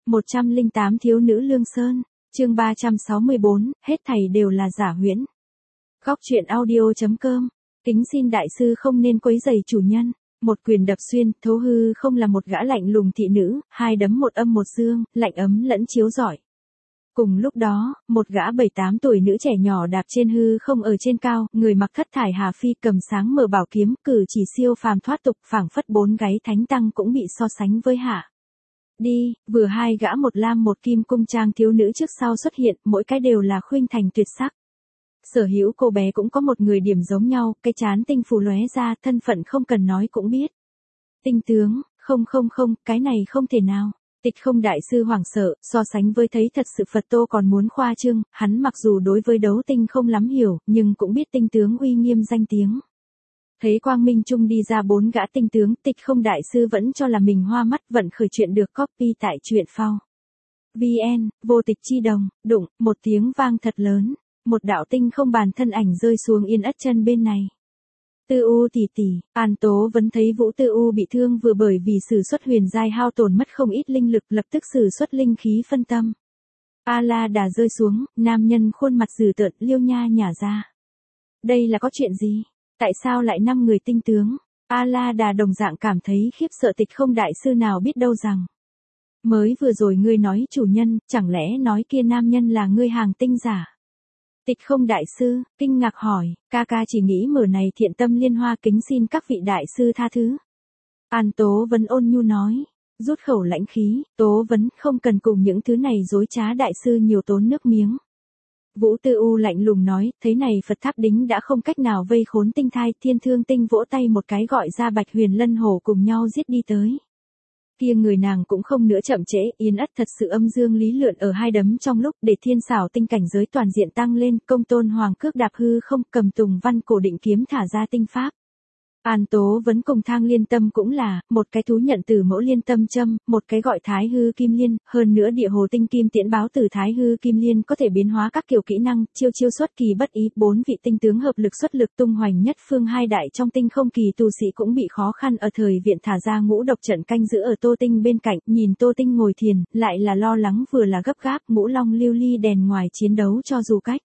108 thiếu nữ Lương Sơn, chương 364, hết thảy đều là giả huyễn. Góc truyện audio.com, kính xin đại sư không nên quấy rầy chủ nhân. Một quyền đập xuyên, Thố Hư không là một gã lạnh lùng thị nữ, hai đấm một âm một dương, lạnh ấm lẫn chiếu rọi. Cùng lúc đó, một gã 7-8 tuổi nữ trẻ nhỏ đạp trên hư không ở trên cao, người mặc thất thải hà phi cầm sáng mở bảo kiếm, cử chỉ siêu phàm thoát tục, phảng phất bốn gáy thánh tăng cũng bị so sánh với hạ. Đi, vừa hai gã một lam một kim cung trang thiếu nữ trước sau xuất hiện, mỗi cái đều là khuynh thành tuyệt sắc. Sở hữu cô bé cũng có một người điểm giống nhau, cái chán tinh phù lóe ra, thân phận không cần nói cũng biết. Tinh tướng, không, cái này không thể nào. Tịch Không đại sư hoảng sợ, so sánh với thấy thật sự Phật Tô còn muốn khoa trương, hắn mặc dù đối với đấu tinh không lắm hiểu, nhưng cũng biết tinh tướng uy nghiêm danh tiếng. Thấy Quang Minh Trung đi ra 4 gã tinh tướng, Tịch Không đại sư vẫn cho là mình hoa mắt, vận khởi chuyện được copy tại truyện phao. VN, vô tịch chi đồng, đụng, một tiếng vang thật lớn, một đạo tinh không bàn thân ảnh rơi xuống yên ất chân bên này. Tư U tỷ tỷ, An Tố vẫn thấy Vũ Tư U bị thương vừa bởi vì sử xuất huyền giai hao tổn mất không ít linh lực, lập tức sử xuất linh khí phân tâm. A La Đà rơi xuống, nam nhân khuôn mặt dữ tợn liêu nha nhả ra. Đây là có chuyện gì? Tại sao lại 5 người tinh tướng? A La Đà đồng dạng cảm thấy khiếp sợ. Tịch Không đại sư nào biết đâu rằng. Mới vừa rồi ngươi nói chủ nhân, chẳng lẽ nói kia nam nhân là ngươi hàng tinh giả? Tịch Không đại sư, kinh ngạc hỏi, ca ca chỉ nghĩ mở này thiện tâm liên hoa, kính xin các vị đại sư tha thứ. An Tố Vấn ôn nhu nói, rút khẩu lãnh khí, Tố Vấn không cần cùng những thứ này dối trá đại sư nhiều tốn nước miếng. Vũ Tư U lạnh lùng nói, thế này Phật Tháp Đính đã không cách nào vây khốn tinh thai, Thiên Thương Tinh vỗ tay một cái gọi ra Bạch Huyền Lân Hổ cùng nhau giết đi tới. Kia người nàng cũng không nữa chậm trễ, yên ất thật sự âm dương lý lượn ở hai đấm trong lúc, để thiên xảo tinh cảnh giới toàn diện tăng lên, công tôn hoàng cước đạp hư không, cầm tùng văn cổ định kiếm thả ra tinh pháp. An Tố Vấn cùng Thang Liên Tâm cũng là, một cái thú nhận từ mẫu liên tâm châm, một cái gọi Thái Hư Kim Liên, hơn nữa địa hồ tinh kim tiễn báo từ Thái Hư Kim Liên có thể biến hóa các kiểu kỹ năng, chiêu xuất kỳ bất ý, 4 vị tinh tướng hợp lực xuất lực tung hoành nhất phương, hai đại trong tinh không kỳ tu sĩ cũng bị khó khăn ở thời viện thả ra ngũ độc trận canh giữ ở Tô Tinh bên cạnh, nhìn Tô Tinh ngồi thiền, lại là lo lắng vừa là gấp gáp, ngũ long lưu ly đèn ngoài chiến đấu cho dù cách.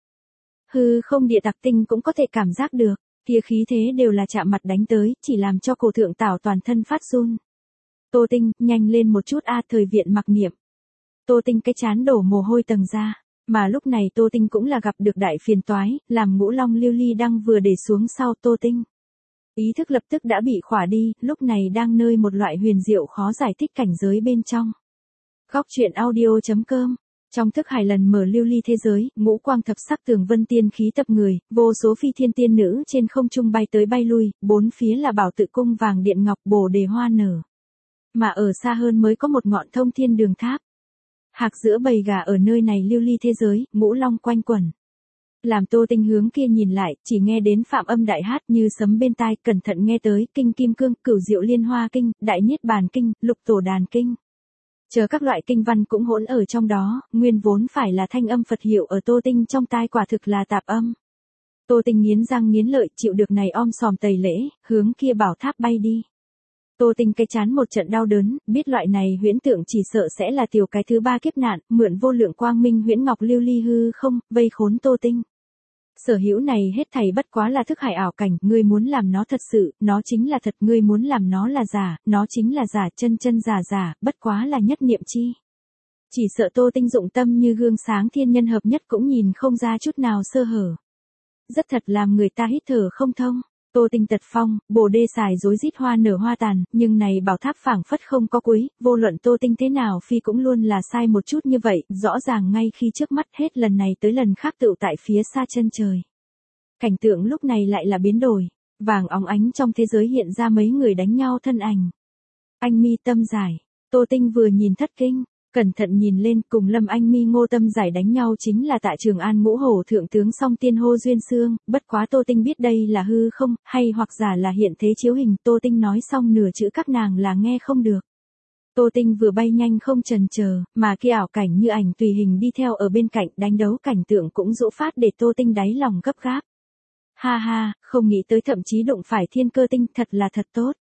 Hư không địa tặc tinh cũng có thể cảm giác được. Kia khí thế đều là chạm mặt đánh tới, chỉ làm cho cổ thượng tảo toàn thân phát run. Tô Tinh, nhanh lên một chút a, thời viện mặc niệm. Tô Tinh cái chán đổ mồ hôi tầng ra, mà lúc này Tô Tinh cũng là gặp được đại phiền toái, làm ngũ long lưu ly đang vừa để xuống sau Tô Tinh. Ý thức lập tức đã bị khỏa đi, lúc này đang nơi một loại huyền diệu khó giải thích cảnh giới bên trong. Góc truyện audio.com. Trong thức hải lần mở lưu ly thế giới, ngũ quang thập sắc tường vân tiên khí tập người, vô số phi thiên tiên nữ trên không trung bay tới bay lui, bốn phía là bảo tự cung vàng điện ngọc bồ đề hoa nở. Mà ở xa hơn mới có một ngọn thông thiên đường tháp. Hạc giữa bầy gà ở nơi này lưu ly thế giới, ngũ long quanh quẩn. Làm Tô Tinh hướng kia nhìn lại, chỉ nghe đến phạm âm đại hát như sấm bên tai, cẩn thận nghe tới, kinh kim cương, cửu diệu liên hoa kinh, đại niết bàn kinh, lục tổ đàn kinh. Chờ các loại kinh văn cũng hỗn ở trong đó, nguyên vốn phải là thanh âm Phật hiệu ở Tô Tinh trong tai quả thực là tạp âm. Tô Tinh nghiến răng nghiến lợi chịu được này om sòm tẩy lễ, hướng kia bảo tháp bay đi. Tô Tinh cái chán một trận đau đớn, biết loại này huyễn tượng chỉ sợ sẽ là tiểu cái thứ 3 kiếp nạn, mượn vô lượng quang minh huyễn ngọc lưu ly hư không, vây khốn Tô Tinh. Sở hữu này hết thảy bất quá là thức hải ảo cảnh, ngươi muốn làm nó thật sự, nó chính là thật, ngươi muốn làm nó là giả, nó chính là giả, chân giả, bất quá là nhất niệm chi. Chỉ sợ Tô Tinh dụng tâm như gương sáng thiên nhân hợp nhất cũng nhìn không ra chút nào sơ hở. Rất thật làm người ta hít thở không thông. Tô Tinh tật phong, bồ đê xài rối rít hoa nở hoa tàn, nhưng này bảo tháp phảng phất không có cuối, vô luận Tô Tinh thế nào phi cũng luôn là sai một chút như vậy, rõ ràng ngay khi trước mắt hết lần này tới lần khác tựu tại phía xa chân trời. Cảnh tượng lúc này lại là biến đổi, vàng óng ánh trong thế giới hiện ra mấy người đánh nhau thân ảnh. Anh mi tâm giải, Tô Tinh vừa nhìn thất kinh. Cẩn thận nhìn lên, cùng Lâm Anh Mi Ngô Tâm Giải đánh nhau chính là tại Trường An Ngũ Hổ thượng tướng Song Tiên Hô Duyên Xương, bất quá Tô Tinh biết đây là hư không, hay hoặc giả là hiện thế chiếu hình, Tô Tinh nói xong nửa chữ các nàng là nghe không được. Tô Tinh vừa bay nhanh không chần chờ, mà kia ảo cảnh như ảnh tùy hình đi theo ở bên cạnh, đánh đấu cảnh tượng cũng dỗ phát để Tô Tinh đáy lòng gấp gáp. Ha ha, không nghĩ tới thậm chí đụng phải thiên cơ tinh, thật là thật tốt.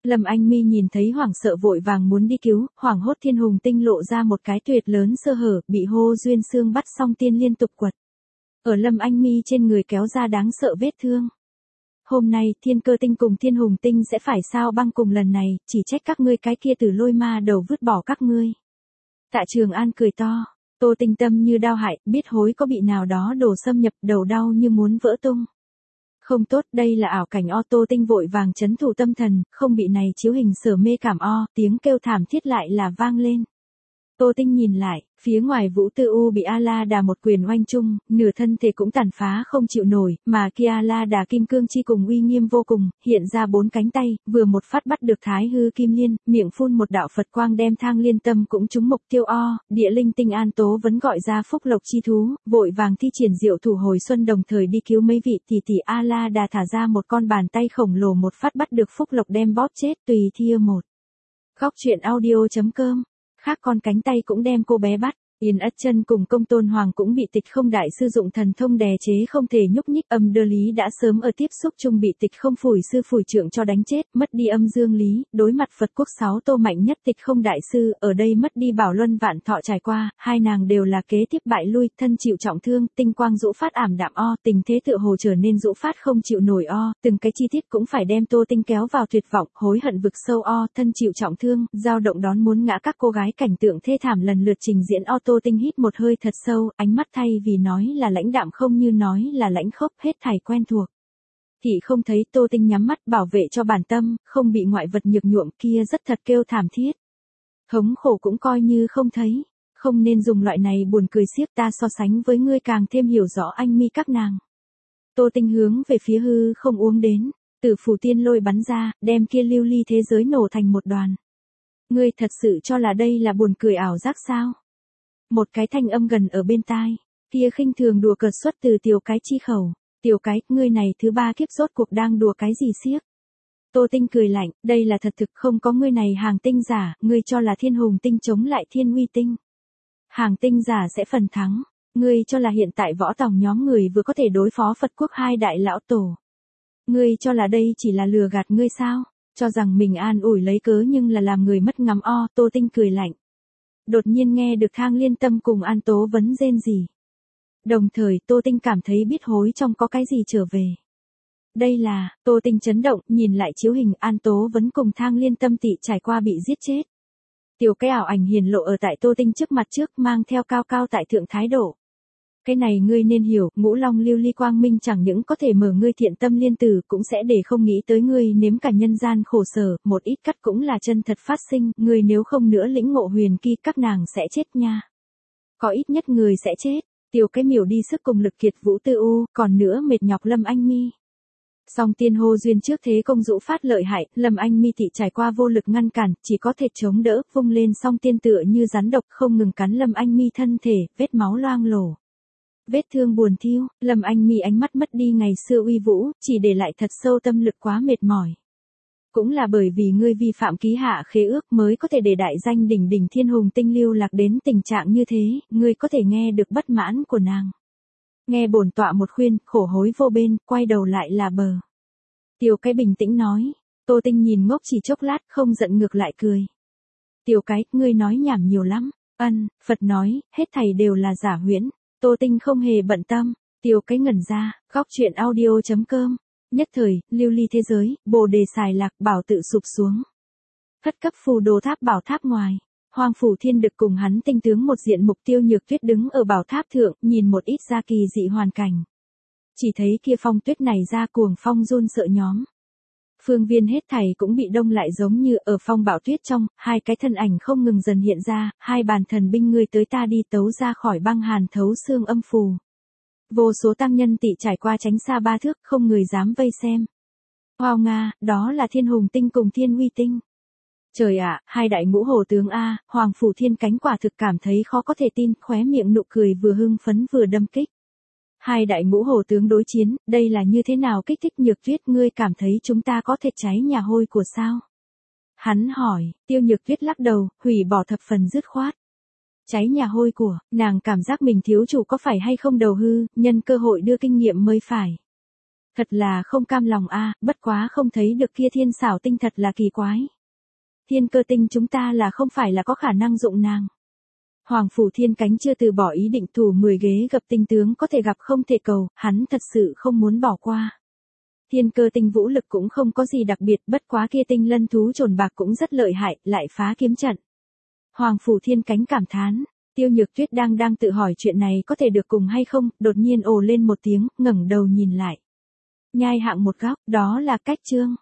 Lâm Anh Mi nhìn thấy hoảng sợ vội vàng muốn đi cứu, hoảng hốt Thiên Hùng Tinh lộ ra một cái tuyệt lớn sơ hở, bị Hô Duyên Xương bắt song tiên liên tục quật. Ở Lâm Anh Mi trên người kéo ra đáng sợ vết thương. Hôm nay Thiên Cơ Tinh cùng Thiên Hùng Tinh sẽ phải sao băng cùng lần này, chỉ trách các ngươi cái kia Tử Lôi Ma đầu vứt bỏ các ngươi. Tạ Trường An cười to, Tô Tinh tâm như đao hại, biết hối có bị nào đó đổ xâm nhập, đầu đau như muốn vỡ tung. Không tốt, đây là ảo cảnh o. Tô Tinh vội vàng trấn thủ tâm thần, không bị này chiếu hình sở mê cảm o, tiếng kêu thảm thiết lại là vang lên. Tô Tinh nhìn lại, phía ngoài Vũ Tư U bị A-la-đà một quyền oanh chung, nửa thân thể cũng tàn phá không chịu nổi, mà kia A-la-đà kim cương chi cùng uy nghiêm vô cùng, hiện ra 4 cánh tay, vừa một phát bắt được Thái Hư Kim Liên, miệng phun một đạo Phật quang đem Thang Liên Tâm cũng trúng mục tiêu o, địa linh tinh An Tố vẫn gọi ra phúc lộc chi thú, vội vàng thi triển diệu thủ hồi xuân đồng thời đi cứu mấy vị tỷ tỷ. A-la-đà thả ra một con bàn tay khổng lồ một phát bắt được phúc lộc đem bóp chết tùy thia một. Góc truyện audio.com. Khác con cánh tay cũng đem cô bé bắt. Yên Ất Chân cùng Công Tôn Hoàng cũng bị Tịch Không đại sư dụng thần thông đè chế không thể nhúc nhích. Âm Đơ Lý đã sớm ở tiếp xúc chung bị Tịch Không phủi sư phủi trượng cho đánh chết, mất đi âm dương lý, đối mặt Phật quốc 6 tô mạnh nhất Tịch Không đại sư, ở đây mất đi Bảo Luân Vạn Thọ trải qua, hai nàng đều là kế tiếp bại lui, thân chịu trọng thương, tinh quang dũ phát ảm đạm o, tình thế tựa hồ trở nên dũ phát không chịu nổi o, từng cái chi tiết cũng phải đem Tô Tinh kéo vào tuyệt vọng, hối hận vực sâu o, thân chịu trọng thương, dao động đón muốn ngã các cô gái cảnh tượng thê thảm lần lượt trình diễn o. Tô Tinh hít một hơi thật sâu, ánh mắt thay vì nói là lãnh đạm không như nói là lãnh khốc, hết thảy quen thuộc. Thị không thấy. Tô Tinh nhắm mắt bảo vệ cho bản tâm, không bị ngoại vật nhược nhuộm, kia rất thật kêu thảm thiết. Thống khổ cũng coi như không thấy, không nên dùng loại này buồn cười xiếc, ta so sánh với ngươi càng thêm hiểu rõ anh mi các nàng. Tô Tinh hướng về phía hư không uống đến, Tử Phù Tiên Lôi bắn ra, đem kia lưu ly thế giới nổ thành một đoàn. Ngươi thật sự cho là đây là buồn cười ảo giác sao? Một cái thanh âm gần ở bên tai, kia khinh thường đùa cợt xuất từ Tiểu Cái chi khẩu. Tiểu Cái, ngươi này thứ 3 kiếp rốt cuộc đang đùa cái gì xiếc? Tô Tinh cười lạnh, đây là thật thực, không có ngươi này hàng tinh giả, ngươi cho là Thiên Hùng Tinh chống lại Thiên Uy Tinh. Hàng tinh giả sẽ phần thắng, ngươi cho là hiện tại võ tòng nhóm người vừa có thể đối phó Phật quốc 2 đại lão tổ. Ngươi cho là đây chỉ là lừa gạt ngươi sao? Cho rằng mình an ủi lấy cớ nhưng là làm người mất ngắm o. Tô Tinh cười lạnh. Đột nhiên nghe được Thang Liên Tâm cùng An Tố Vấn rên rỉ. Đồng thời Tô Tinh cảm thấy biết hối trong có cái gì trở về. Đây là, Tô Tinh chấn động, nhìn lại chiếu hình An Tố Vấn cùng Thang Liên Tâm tị trải qua bị giết chết. Tiểu Cái ảo ảnh hiển lộ ở tại Tô Tinh trước mặt trước, mang theo cao cao tại thượng thái độ. Cái này ngươi nên hiểu, Ngũ Long lưu ly quang minh chẳng những có thể mở ngươi thiện tâm liên tử, cũng sẽ để không nghĩ tới ngươi nếm cả nhân gian khổ sở, một ít cắt cũng là chân thật phát sinh, ngươi nếu không nữa lĩnh ngộ huyền kỳ, các nàng sẽ chết nha. Có ít nhất người sẽ chết. Tiểu Cái miểu đi sức cùng lực kiệt Vũ Tư U, còn nữa mệt nhọc Lâm Anh Mi. Song tiên hô duyên trước thế công dũ phát lợi hại, Lâm Anh Mi thị trải qua vô lực ngăn cản, chỉ có thể chống đỡ, vung lên song tiên tựa như rắn độc không ngừng cắn Lâm Anh Mi thân thể, vết máu loang lổ. Vết thương buồn thiêu, Lâm Anh Mi ánh mắt mất đi ngày xưa uy vũ, chỉ để lại thật sâu tâm lực quá mệt mỏi. Cũng là bởi vì ngươi vi phạm ký hạ khế ước mới có thể để đại danh đỉnh đỉnh Thiên Hùng Tinh lưu lạc đến tình trạng như thế, ngươi có thể nghe được bất mãn của nàng. Nghe bổn tọa một khuyên, khổ hối vô bên, quay đầu lại là bờ. Tiểu Cái bình tĩnh nói. Tô Tinh nhìn ngốc chỉ chốc lát, không giận ngược lại cười. Tiểu Cái, ngươi nói nhảm nhiều lắm. Phật nói, hết thảy đều là giả huyễn. Tô Tinh không hề bận tâm. Tiểu Cái ngẩn ra, góc truyện audio.com. Nhất thời, lưu ly thế giới, Bồ Đề xài lạc, bảo tự sụp xuống. Thất cấp phù đồ tháp bảo tháp ngoài. Hoàng Phủ Thiên Đực cùng hắn tinh tướng một diện Mục Tiêu Nhược Tuyết đứng ở bảo tháp thượng, nhìn một ít ra kỳ dị hoàn cảnh. Chỉ thấy kia phong tuyết này ra cuồng phong run sợ nhóm. Phương viên hết thảy cũng bị đông lại giống như ở phong bão tuyết trong, hai cái thân ảnh không ngừng dần hiện ra, hai bàn thần binh ngươi tới ta đi tấu ra khỏi băng hàn thấu xương âm phù. Vô số tăng nhân tị trải qua tránh xa 3 thước, không người dám vây xem. Wow Nga, đó là Thiên Hùng Tinh cùng Thiên Uy Tinh. Trời ạ, hai đại ngũ hổ tướng A, Hoàng Phủ Thiên Cánh quả thực cảm thấy khó có thể tin, khóe miệng nụ cười vừa hưng phấn vừa đâm kích. Hai đại ngũ hổ tướng đối chiến, đây là như thế nào kích thích Nhược Tuyết, ngươi cảm thấy chúng ta có thể cháy nhà hôi của sao? Hắn hỏi, Tiêu Nhược Tuyết lắc đầu, hủy bỏ thập phần dứt khoát. Cháy nhà hôi của, nàng cảm giác mình thiếu chủ có phải hay không đầu hư, nhân cơ hội đưa kinh nghiệm mới phải. Thật là không cam lòng a, bất quá không thấy được kia thiên xảo tinh thật là kỳ quái. Thiên cơ tinh chúng ta là không phải là có khả năng dụng nàng. Hoàng Phủ Thiên Cánh chưa từ bỏ ý định thủ 10 ghế gặp tinh tướng có thể gặp không thể cầu, hắn thật sự không muốn bỏ qua. Thiên cơ tinh vũ lực cũng không có gì đặc biệt, bất quá kia tinh lân thú trồn bạc cũng rất lợi hại, lại phá kiếm trận. Hoàng Phủ Thiên Cánh cảm thán, Tiêu Nhược Tuyết đang tự hỏi chuyện này có thể được cùng hay không, đột nhiên ồ lên một tiếng, ngẩng đầu nhìn lại. Nhai hạng một góc, đó là cách trương.